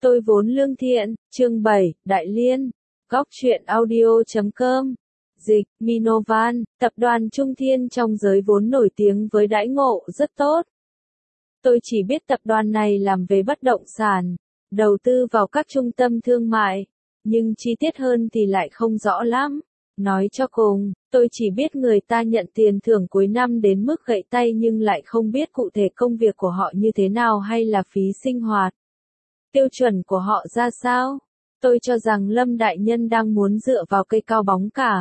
Tôi vốn lương thiện, chương 7, Đại Liên, góc truyện audio.com. Dịch, Minovan, tập đoàn Trung Thiên trong giới vốn nổi tiếng với đãi ngộ rất tốt. Tôi chỉ biết tập đoàn này làm về bất động sản, đầu tư vào các trung tâm thương mại, nhưng chi tiết hơn thì lại không rõ lắm. Nói cho cùng, tôi chỉ biết người ta nhận tiền thưởng cuối năm đến mức gãy tay nhưng lại không biết cụ thể công việc của họ như thế nào hay là phí sinh hoạt. Tiêu chuẩn của họ ra sao? Tôi cho rằng Lâm đại nhân đang muốn dựa vào cây cao bóng cả.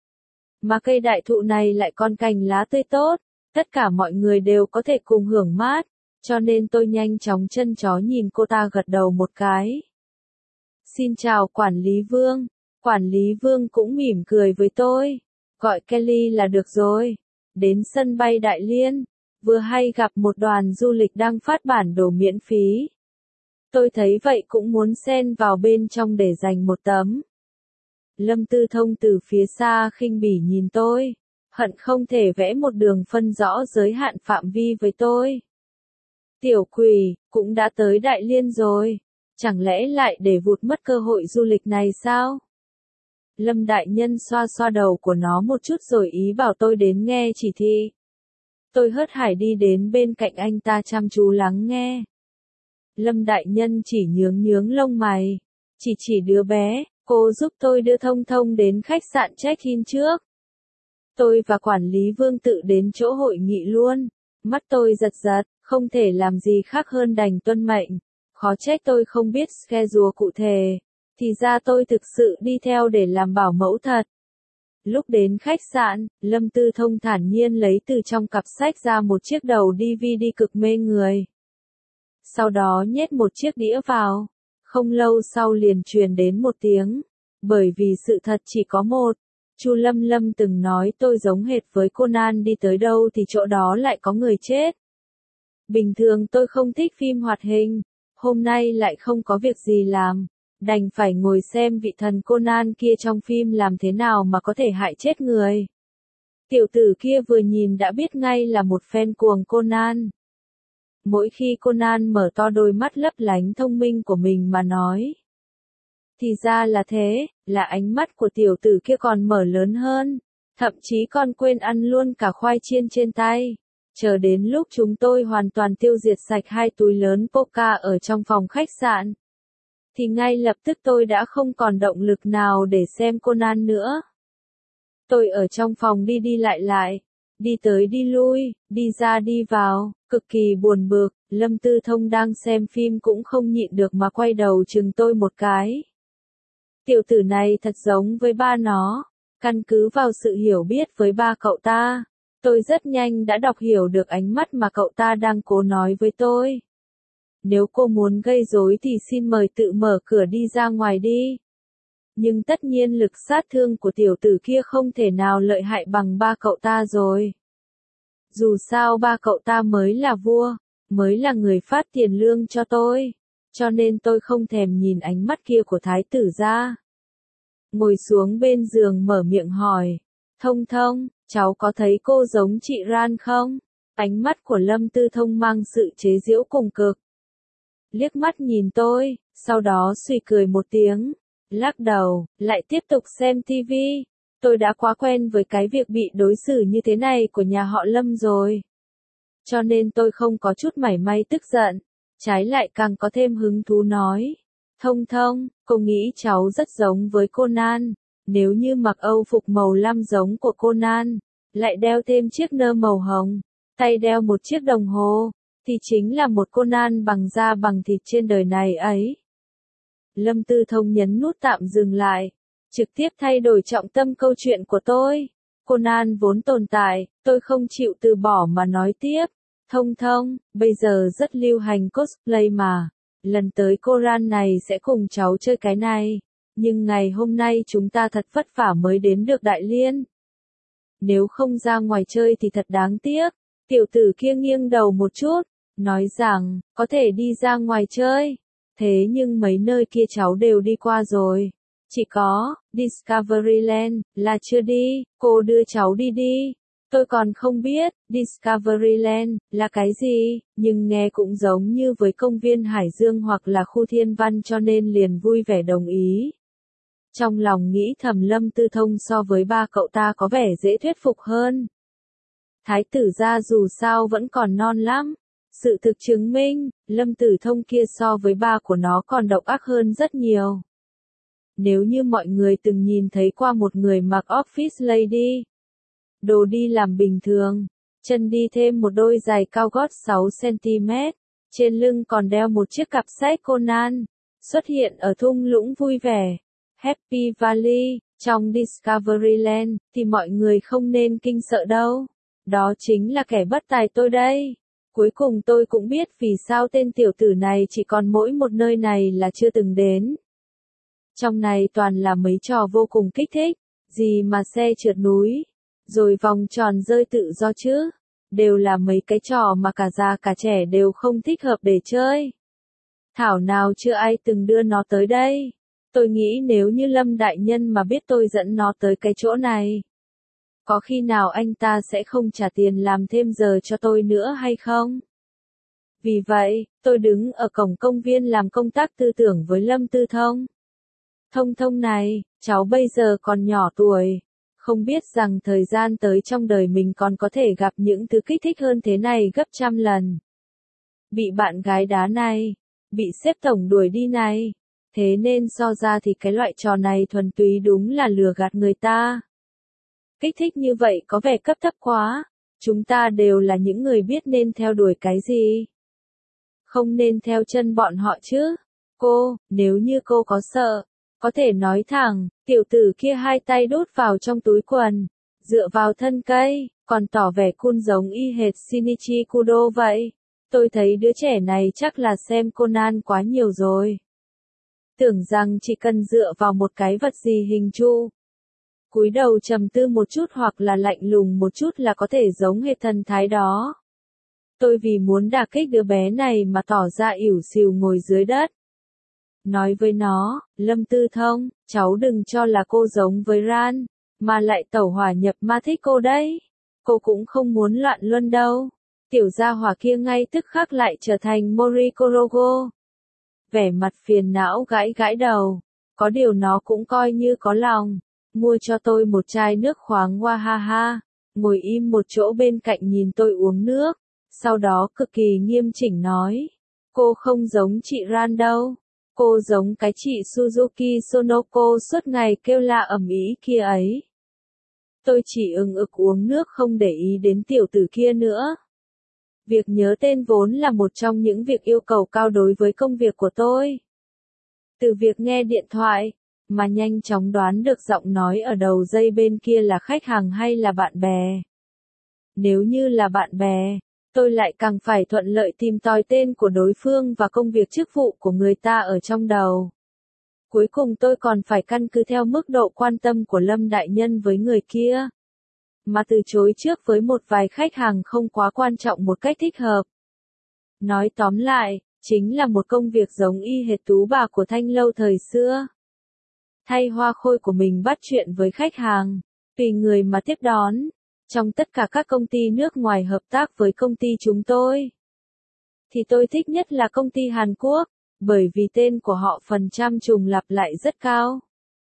Mà cây đại thụ này lại còn cành lá tươi tốt, tất cả mọi người đều có thể cùng hưởng mát, cho nên tôi nhanh chóng chân chó nhìn cô ta gật đầu một cái. Xin chào quản lý Vương. Quản lý Vương cũng mỉm cười với tôi. Gọi Kelly là được rồi. Đến sân bay Đại Liên, vừa hay gặp một đoàn du lịch đang phát bản đồ miễn phí. Tôi thấy vậy cũng muốn xen vào bên trong để giành một tấm. Lâm Tư Thông từ phía xa khinh bỉ nhìn tôi, hận không thể vẽ một đường phân rõ giới hạn phạm vi với tôi. Tiểu quỷ, cũng đã tới Đại Liên rồi, chẳng lẽ lại để vụt mất cơ hội du lịch này sao? Lâm đại nhân xoa xoa đầu của nó một chút rồi ý bảo tôi đến nghe chỉ thị. Tôi hớt hải đi đến bên cạnh anh ta chăm chú lắng nghe. Lâm đại nhân chỉ nhướng lông mày, chỉ đứa bé, cô giúp tôi đưa Thông Thông đến khách sạn check-in trước. Tôi và quản lý Vương tự đến chỗ hội nghị luôn, mắt tôi giật, không thể làm gì khác hơn đành tuân mệnh, khó trách tôi không biết schedule cụ thể, thì ra tôi thực sự đi theo để làm bảo mẫu thật. Lúc đến khách sạn, Lâm Tư Thông thản nhiên lấy từ trong cặp sách ra một chiếc đầu DVD cực mê người. Sau đó nhét một chiếc đĩa vào, không lâu sau liền truyền đến một tiếng, bởi vì sự thật chỉ có một. Chu Lâm từng nói tôi giống hệt với Conan, đi tới đâu thì chỗ đó lại có người chết. Bình thường tôi không thích phim hoạt hình, hôm nay lại không có việc gì làm, đành phải ngồi xem vị thần Conan kia trong phim làm thế nào mà có thể hại chết người. Tiểu tử kia vừa nhìn đã biết ngay là một fan cuồng Conan. Mỗi khi Conan mở to đôi mắt lấp lánh thông minh của mình mà nói. Thì ra là thế, là ánh mắt của tiểu tử kia còn mở lớn hơn, thậm chí còn quên ăn luôn cả khoai chiên trên tay. Chờ đến lúc chúng tôi hoàn toàn tiêu diệt sạch 2 túi lớn Coca ở trong phòng khách sạn, thì ngay lập tức tôi đã không còn động lực nào để xem Conan nữa. Tôi ở trong phòng đi lại, đi tới đi lui, đi ra đi vào, cực kỳ buồn bực. Lâm Tư Thông đang xem phim cũng không nhịn được mà quay đầu chừng tôi một cái. Tiểu tử này thật giống với ba nó. Căn cứ vào sự hiểu biết với ba cậu ta, tôi rất nhanh đã đọc hiểu được ánh mắt mà cậu ta đang cố nói với tôi. Nếu cô muốn gây rối thì xin mời tự mở cửa đi ra ngoài đi. Nhưng tất nhiên lực sát thương của tiểu tử kia không thể nào lợi hại bằng ba cậu ta rồi. Dù sao ba cậu ta mới là vua, mới là người phát tiền lương cho tôi, cho nên tôi không thèm nhìn ánh mắt kia của thái tử ra. Ngồi xuống bên giường mở miệng hỏi, Thông Thông, cháu có thấy cô giống chị Ran không? Ánh mắt của Lâm Tư Thông mang sự chế giễu cùng cực. Liếc mắt nhìn tôi, sau đó suy cười một tiếng, lắc đầu, lại tiếp tục xem TV. Tôi đã quá quen với cái việc bị đối xử như thế này của nhà họ Lâm rồi. Cho nên tôi không có chút mảy may tức giận, trái lại càng có thêm hứng thú nói. Thông Thông, cô nghĩ cháu rất giống với Conan, nếu như mặc Âu phục màu lam giống của Conan, lại đeo thêm chiếc nơ màu hồng, tay đeo một chiếc đồng hồ, thì chính là một Conan bằng da bằng thịt trên đời này ấy. Lâm Tư Thông nhấn nút tạm dừng lại, trực tiếp thay đổi trọng tâm câu chuyện của tôi. Conan vốn tồn tại, tôi không chịu từ bỏ mà nói tiếp. Thông Thông, bây giờ rất lưu hành cosplay mà. Lần tới Conan này sẽ cùng cháu chơi cái này. Nhưng ngày hôm nay chúng ta thật vất vả mới đến được Đại Liên. Nếu không ra ngoài chơi thì thật đáng tiếc. Tiểu tử kia nghiêng đầu một chút, nói rằng, có thể đi ra ngoài chơi. Thế nhưng mấy nơi kia cháu đều đi qua rồi. Chỉ có, Discoveryland, là chưa đi, cô đưa cháu đi đi. Tôi còn không biết, Discoveryland, là cái gì, nhưng nghe cũng giống như với công viên Hải Dương hoặc là khu thiên văn cho nên liền vui vẻ đồng ý. Trong lòng nghĩ thầm Lâm Tư Thông so với ba cậu ta có vẻ dễ thuyết phục hơn. Thái tử gia dù sao vẫn còn non lắm. Sự thực chứng minh, Lâm Tử Thông kia so với ba của nó còn độc ác hơn rất nhiều. Nếu như mọi người từng nhìn thấy qua một người mặc office lady, đồ đi làm bình thường, chân đi thêm một đôi giày cao gót 6cm, trên lưng còn đeo một chiếc cặp sách Conan, xuất hiện ở thung lũng vui vẻ, Happy Valley, trong Discoveryland, thì mọi người không nên kinh sợ đâu. Đó chính là kẻ bất tài tôi đây. Cuối cùng tôi cũng biết vì sao tên tiểu tử này chỉ còn mỗi một nơi này là chưa từng đến. Trong này toàn là mấy trò vô cùng kích thích, gì mà xe trượt núi, rồi vòng tròn rơi tự do chứ, đều là mấy cái trò mà cả già cả trẻ đều không thích hợp để chơi. Thảo nào chưa ai từng đưa nó tới đây. Tôi nghĩ nếu như Lâm đại nhân mà biết tôi dẫn nó tới cái chỗ này, có khi nào anh ta sẽ không trả tiền làm thêm giờ cho tôi nữa hay không? Vì vậy, tôi đứng ở cổng công viên làm công tác tư tưởng với Lâm Tư Thông. Thông Thông này, cháu bây giờ còn nhỏ tuổi, không biết rằng thời gian tới trong đời mình còn có thể gặp những thứ kích thích hơn thế này gấp trăm lần. Bị bạn gái đá này, bị sếp tổng đuổi đi này, thế nên so ra thì cái loại trò này thuần túy đúng là lừa gạt người ta. Kích thích như vậy có vẻ cấp thấp quá, chúng ta đều là những người biết nên theo đuổi cái gì. Không nên theo chân bọn họ chứ. Cô, nếu như cô có sợ, có thể nói thẳng, tiểu tử kia hai tay đút vào trong túi quần, dựa vào thân cây, còn tỏ vẻ cool giống y hệt Shinichi Kudo vậy. Tôi thấy đứa trẻ này chắc là xem Conan quá nhiều rồi. Tưởng rằng chỉ cần dựa vào một cái vật gì hình trụ, cúi đầu trầm tư một chút hoặc là lạnh lùng một chút là có thể giống hệt thần thái đó. Tôi vì muốn đả kích đứa bé này mà tỏ ra ỉu xìu ngồi dưới đất. Nói với nó, Lâm Tư Thông, cháu đừng cho là cô giống với Ran, mà lại tẩu hỏa nhập ma thích cô đấy. Cô cũng không muốn loạn luân đâu. Tiểu gia hỏa kia ngay tức khắc lại trở thành Morikorogo. Vẻ mặt phiền não gãi gãi đầu. Có điều nó cũng coi như có lòng. Mua cho tôi một chai nước khoáng Wahaha. Ngồi im một chỗ bên cạnh nhìn tôi uống nước. Sau đó cực kỳ nghiêm chỉnh nói. Cô không giống chị Ran đâu. Cô giống cái chị Suzuki Sonoko suốt ngày kêu la ầm ĩ kia ấy. Tôi chỉ ừng ực uống nước không để ý đến tiểu tử kia nữa. Việc nhớ tên vốn là một trong những việc yêu cầu cao đối với công việc của tôi. Từ việc nghe điện thoại, mà nhanh chóng đoán được giọng nói ở đầu dây bên kia là khách hàng hay là bạn bè. Nếu như là bạn bè, tôi lại càng phải thuận lợi tìm tòi tên của đối phương và công việc chức vụ của người ta ở trong đầu. Cuối cùng tôi còn phải căn cứ theo mức độ quan tâm của Lâm đại nhân với người kia, mà từ chối trước với một vài khách hàng không quá quan trọng một cách thích hợp. Nói tóm lại, chính là một công việc giống y hệt tú bà của Thanh Lâu thời xưa. Thay hoa khôi của mình bắt chuyện với khách hàng, tùy người mà tiếp đón. Trong tất cả các công ty nước ngoài hợp tác với công ty chúng tôi, thì tôi thích nhất là công ty Hàn Quốc, bởi vì tên của họ phần trăm trùng lặp lại rất cao.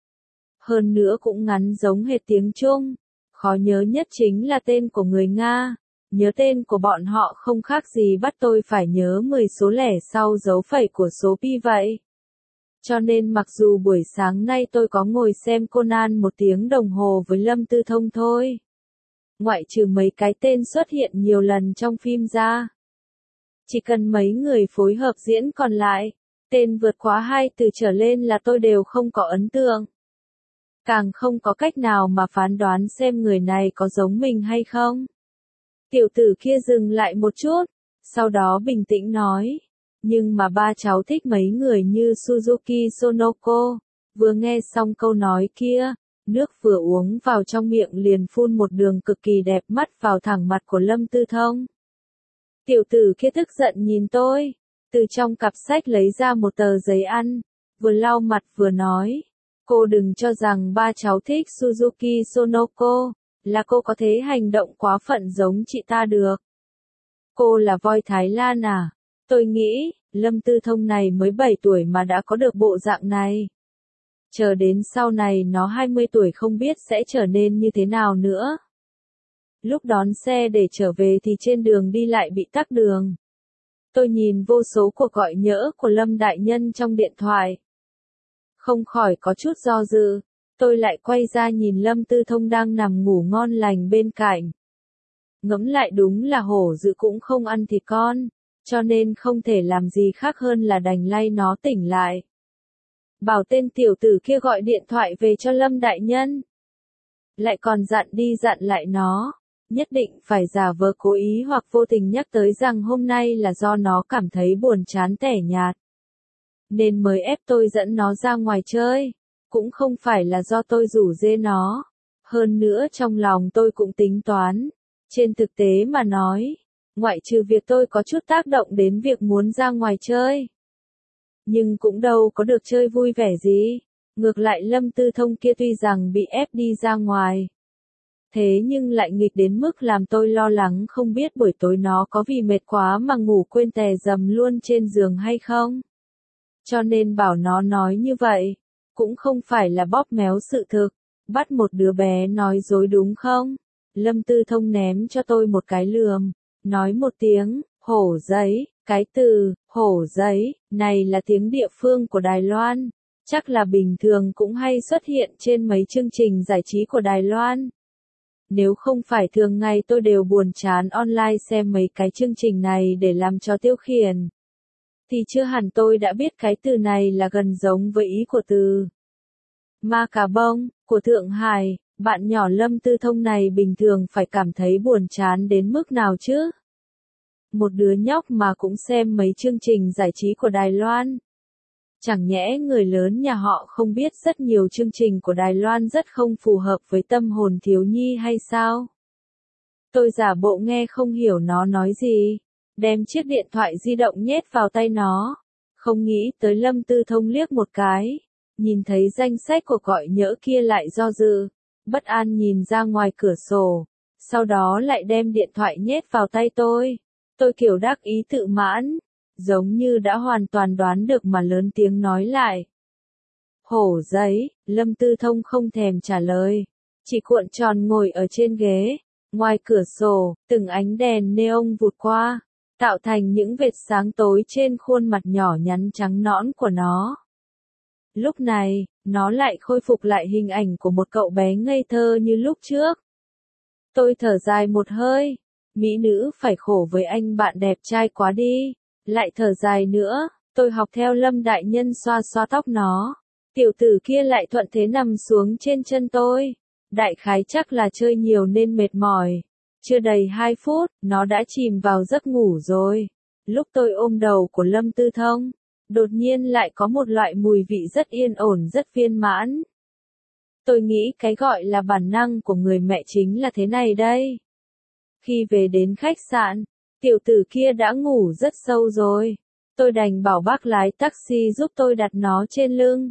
Hơn nữa cũng ngắn giống hệt tiếng Trung. Khó nhớ nhất chính là tên của người Nga. Nhớ tên của bọn họ không khác gì bắt tôi phải nhớ 10 số lẻ sau dấu phẩy của số pi vậy. Cho nên mặc dù buổi sáng nay tôi có ngồi xem Conan 1 tiếng đồng hồ với Lâm Tư Thông thôi, ngoại trừ mấy cái tên xuất hiện nhiều lần trong phim ra, chỉ cần mấy người phối hợp diễn còn lại, tên vượt quá 2 từ trở lên là tôi đều không có ấn tượng. Càng không có cách nào mà phán đoán xem người này có giống mình hay không. Tiểu tử kia dừng lại một chút, sau đó bình tĩnh nói. Nhưng mà ba cháu thích mấy người như Suzuki Sonoko. Vừa nghe xong câu nói kia, nước vừa uống vào trong miệng liền phun một đường cực kỳ đẹp mắt vào thẳng mặt của Lâm Tư Thông. Tiểu tử kia tức giận nhìn tôi, từ trong cặp sách lấy ra một tờ giấy ăn, vừa lau mặt vừa nói. Cô đừng cho rằng ba cháu thích Suzuki Sonoko, là cô có thể hành động quá phận giống chị ta được. Cô là voi Thái Lan à? Tôi nghĩ, Lâm Tư Thông này mới 7 tuổi mà đã có được bộ dạng này. Chờ đến sau này nó 20 tuổi không biết sẽ trở nên như thế nào nữa. Lúc đón xe để trở về thì trên đường đi lại bị tắc đường. Tôi nhìn vô số cuộc gọi nhỡ của Lâm đại nhân trong điện thoại. Không khỏi có chút do dự, tôi lại quay ra nhìn Lâm Tư Thông đang nằm ngủ ngon lành bên cạnh. Ngẫm lại đúng là hổ dữ cũng không ăn thịt con, cho nên không thể làm gì khác hơn là đành lay nó tỉnh lại. Bảo tên tiểu tử kia gọi điện thoại về cho Lâm đại nhân. Lại còn dặn đi dặn lại nó, nhất định phải giả vờ cố ý hoặc vô tình nhắc tới rằng hôm nay là do nó cảm thấy buồn chán tẻ nhạt. Nên mới ép tôi dẫn nó ra ngoài chơi, cũng không phải là do tôi rủ rê nó. Hơn nữa trong lòng tôi cũng tính toán, trên thực tế mà nói, ngoại trừ việc tôi có chút tác động đến việc muốn ra ngoài chơi. Nhưng cũng đâu có được chơi vui vẻ gì, ngược lại Lâm Tư Thông kia tuy rằng bị ép đi ra ngoài. Thế nhưng lại nghịch đến mức làm tôi lo lắng không biết buổi tối nó có vì mệt quá mà ngủ quên tè dầm luôn trên giường hay không. Cho nên bảo nó nói như vậy, cũng không phải là bóp méo sự thực, bắt một đứa bé nói dối đúng không? Lâm Tư Thông ném cho tôi một cái lườm, nói một tiếng, hổ giấy, cái từ, hổ giấy, này là tiếng địa phương của Đài Loan, chắc là bình thường cũng hay xuất hiện trên mấy chương trình giải trí của Đài Loan. Nếu không phải thường ngày tôi đều buồn chán online xem mấy cái chương trình này để làm cho tiêu khiển, thì chưa hẳn tôi đã biết cái từ này là gần giống với ý của từ ma cà bông, của Thượng Hải. Bạn nhỏ Lâm Tư Thông này bình thường phải cảm thấy buồn chán đến mức nào chứ? Một đứa nhóc mà cũng xem mấy chương trình giải trí của Đài Loan. Chẳng nhẽ người lớn nhà họ không biết rất nhiều chương trình của Đài Loan rất không phù hợp với tâm hồn thiếu nhi hay sao? Tôi giả bộ nghe không hiểu nó nói gì, đem chiếc điện thoại di động nhét vào tay nó. Không nghĩ tới Lâm Tư Thông liếc một cái, nhìn thấy danh sách cuộc gọi nhỡ kia lại do dự, bất an nhìn ra ngoài cửa sổ, sau đó lại đem điện thoại nhét vào tay tôi. Tôi kiểu đắc ý tự mãn, giống như đã hoàn toàn đoán được mà lớn tiếng nói lại. Hổ giấy, Lâm Tư Thông không thèm trả lời, chỉ cuộn tròn ngồi ở trên ghế. Ngoài cửa sổ, từng ánh đèn neon vụt qua, tạo thành những vệt sáng tối trên khuôn mặt nhỏ nhắn trắng nõn của nó. Lúc này, nó lại khôi phục lại hình ảnh của một cậu bé ngây thơ như lúc trước. Tôi thở dài một hơi, mỹ nữ phải khổ với anh bạn đẹp trai quá đi. Lại thở dài nữa, tôi học theo Lâm đại nhân xoa xoa tóc nó. Tiểu tử kia lại thuận thế nằm xuống trên chân tôi. Đại khái chắc là chơi nhiều nên mệt mỏi. Chưa đầy 2 phút, nó đã chìm vào giấc ngủ rồi. Lúc tôi ôm đầu của Lâm Tư Thông, đột nhiên lại có một loại mùi vị rất yên ổn rất viên mãn. Tôi nghĩ cái gọi là bản năng của người mẹ chính là thế này đây. Khi về đến khách sạn, tiểu tử kia đã ngủ rất sâu rồi. Tôi đành bảo bác lái taxi giúp tôi đặt nó trên lưng.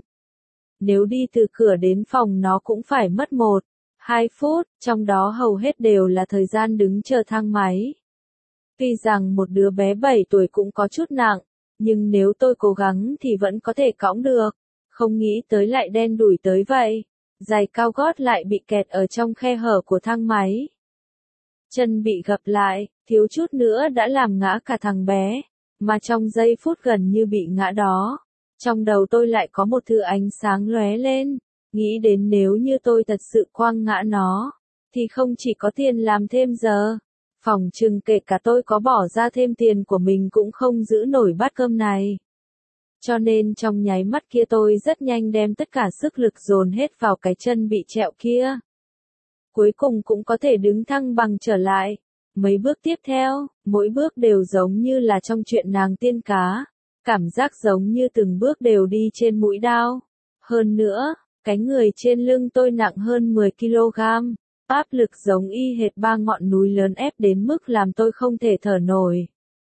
Nếu đi từ cửa đến phòng nó cũng phải mất 1-2 phút, trong đó hầu hết đều là thời gian đứng chờ thang máy. Tuy rằng một đứa bé 7 tuổi cũng có chút nặng, nhưng nếu tôi cố gắng thì vẫn có thể cõng được. Không nghĩ tới lại đen đủi tới vậy. Giày cao gót lại bị kẹt ở trong khe hở của thang máy. Chân bị gập lại, thiếu chút nữa đã làm ngã cả thằng bé, mà trong giây phút gần như bị ngã đó, trong đầu tôi lại có một thứ ánh sáng lóe lên, nghĩ đến nếu như tôi thật sự quăng ngã nó, thì không chỉ có tiền làm thêm giờ, phỏng chừng kể cả tôi có bỏ ra thêm tiền của mình cũng không giữ nổi bát cơm này. Cho nên trong nháy mắt kia tôi rất nhanh đem tất cả sức lực dồn hết vào cái chân bị trẹo kia. Cuối cùng cũng có thể đứng thăng bằng trở lại. Mấy bước tiếp theo, mỗi bước đều giống như là trong chuyện nàng tiên cá. Cảm giác giống như từng bước đều đi trên mũi đao. Hơn nữa, cái người trên lưng tôi nặng hơn 10 kg. Áp lực giống y hệt 3 ngọn núi lớn ép đến mức làm tôi không thể thở nổi.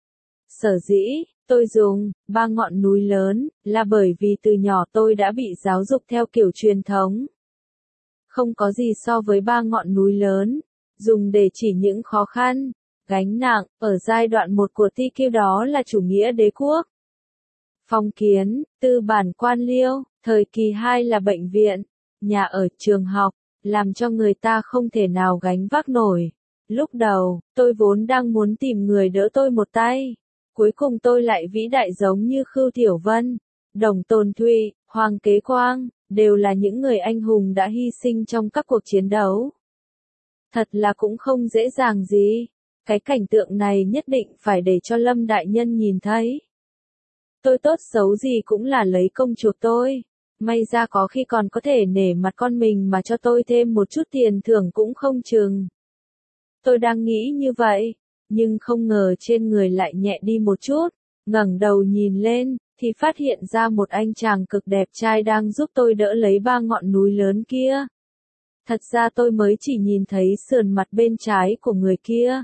Sở dĩ, tôi dùng 3 ngọn núi lớn, là bởi vì từ nhỏ tôi đã bị giáo dục theo kiểu truyền thống. không có gì so với ba ngọn núi lớn, dùng để chỉ những khó khăn, gánh nặng, ở giai đoạn 1 của TQ đó là chủ nghĩa đế quốc. Phong kiến, tư bản quan liêu, thời kỳ 2 là bệnh viện, nhà ở, trường học, làm cho người ta không thể nào gánh vác nổi. Lúc đầu, tôi vốn đang muốn tìm người đỡ tôi một tay. Cuối cùng tôi lại vĩ đại giống như Khưu Tiểu Vân, Đồng Tồn Thụy, Hoàng Kế Quang, đều là những người anh hùng đã hy sinh trong các cuộc chiến đấu. Thật là cũng không dễ dàng gì. Cái cảnh tượng này nhất định phải để cho Lâm Đại Nhân nhìn thấy. Tôi tốt xấu gì cũng là lấy công chuộc tôi. May ra có khi còn có thể nể mặt con mình mà cho tôi thêm một chút tiền thưởng cũng không chừng. Tôi đang nghĩ như vậy, nhưng không ngờ trên người lại nhẹ đi một chút. Ngẩng đầu nhìn lên, thì phát hiện ra một anh chàng cực đẹp trai đang giúp tôi đỡ lấy ba ngọn núi lớn kia. Thật ra tôi mới chỉ nhìn thấy sườn mặt bên trái của người kia.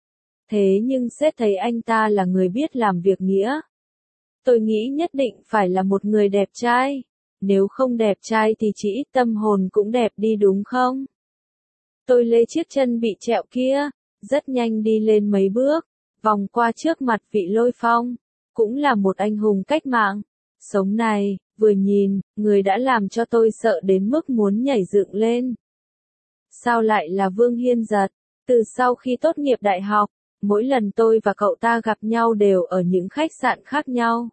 Thế nhưng xét thấy anh ta là người biết làm việc nghĩa. Tôi nghĩ nhất định phải là một người đẹp trai. Nếu không đẹp trai thì chỉ ít tâm hồn cũng đẹp đi đúng không? Tôi lấy chiếc chân bị trẹo kia, rất nhanh đi lên mấy bước, vòng qua trước mặt vị Lôi Phong. Cũng là một anh hùng cách mạng. Sống này, vừa nhìn, người đã làm cho tôi sợ đến mức muốn nhảy dựng lên. Sao lại là Vương Hiên Giật? Từ sau khi tốt nghiệp đại học, mỗi lần tôi và cậu ta gặp nhau đều ở những khách sạn khác nhau.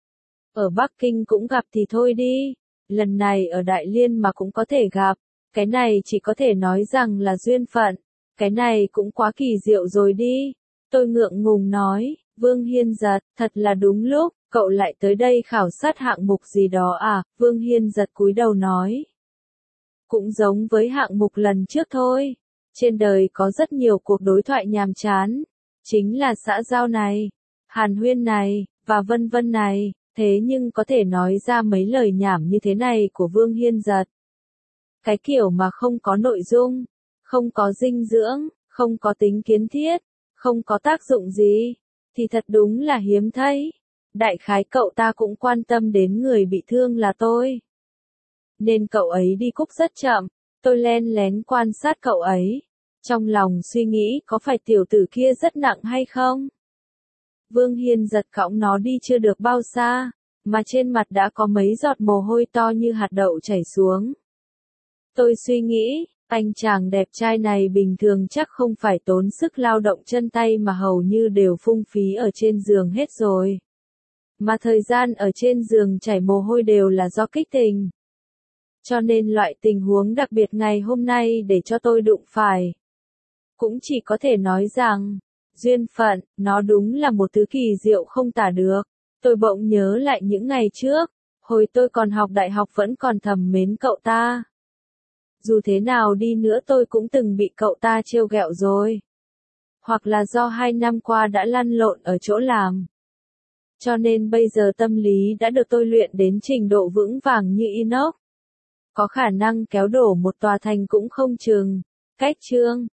Ở Bắc Kinh cũng gặp thì thôi đi, lần này ở Đại Liên mà cũng có thể gặp, cái này chỉ có thể nói rằng là duyên phận, cái này cũng quá kỳ diệu rồi đi. Tôi ngượng ngùng nói, Vương Hiên Giật, thật là đúng lúc, cậu lại tới đây khảo sát hạng mục gì đó à? Vương Hiên Giật cúi đầu nói. Cũng giống với hạng mục lần trước thôi. Trên đời có rất nhiều cuộc đối thoại nhàm chán. Chính là xã giao này, hàn huyên này, và vân vân này. Thế nhưng có thể nói ra mấy lời nhảm như thế này của Vương Hiên Giật. Cái kiểu mà không có nội dung, không có dinh dưỡng, không có tính kiến thiết, không có tác dụng gì, thì thật đúng là hiếm thấy. Đại khái cậu ta cũng quan tâm đến người bị thương là tôi. Nên cậu ấy đi cúc rất chậm, tôi len lén quan sát cậu ấy. Trong lòng suy nghĩ có phải tiểu tử kia rất nặng hay không? Vương Hiên Giật cõng nó đi chưa được bao xa, mà trên mặt đã có mấy giọt mồ hôi to như hạt đậu chảy xuống. Tôi suy nghĩ, anh chàng đẹp trai này bình thường chắc không phải tốn sức lao động chân tay mà hầu như đều phung phí ở trên giường hết rồi. Mà thời gian ở trên giường chảy mồ hôi đều là do kích tình. Cho nên loại tình huống đặc biệt ngày hôm nay để cho tôi đụng phải. Cũng chỉ có thể nói rằng, duyên phận, nó đúng là một thứ kỳ diệu không tả được. Tôi bỗng nhớ lại những ngày trước, hồi tôi còn học đại học vẫn còn thầm mến cậu ta. Dù thế nào đi nữa tôi cũng từng bị cậu ta trêu ghẹo rồi. Hoặc là do 2 năm qua đã lăn lộn ở chỗ làm. Cho nên bây giờ tâm lý đã được tôi luyện đến trình độ vững vàng như inox. Có khả năng kéo đổ một tòa thành cũng không chừng. Cách chương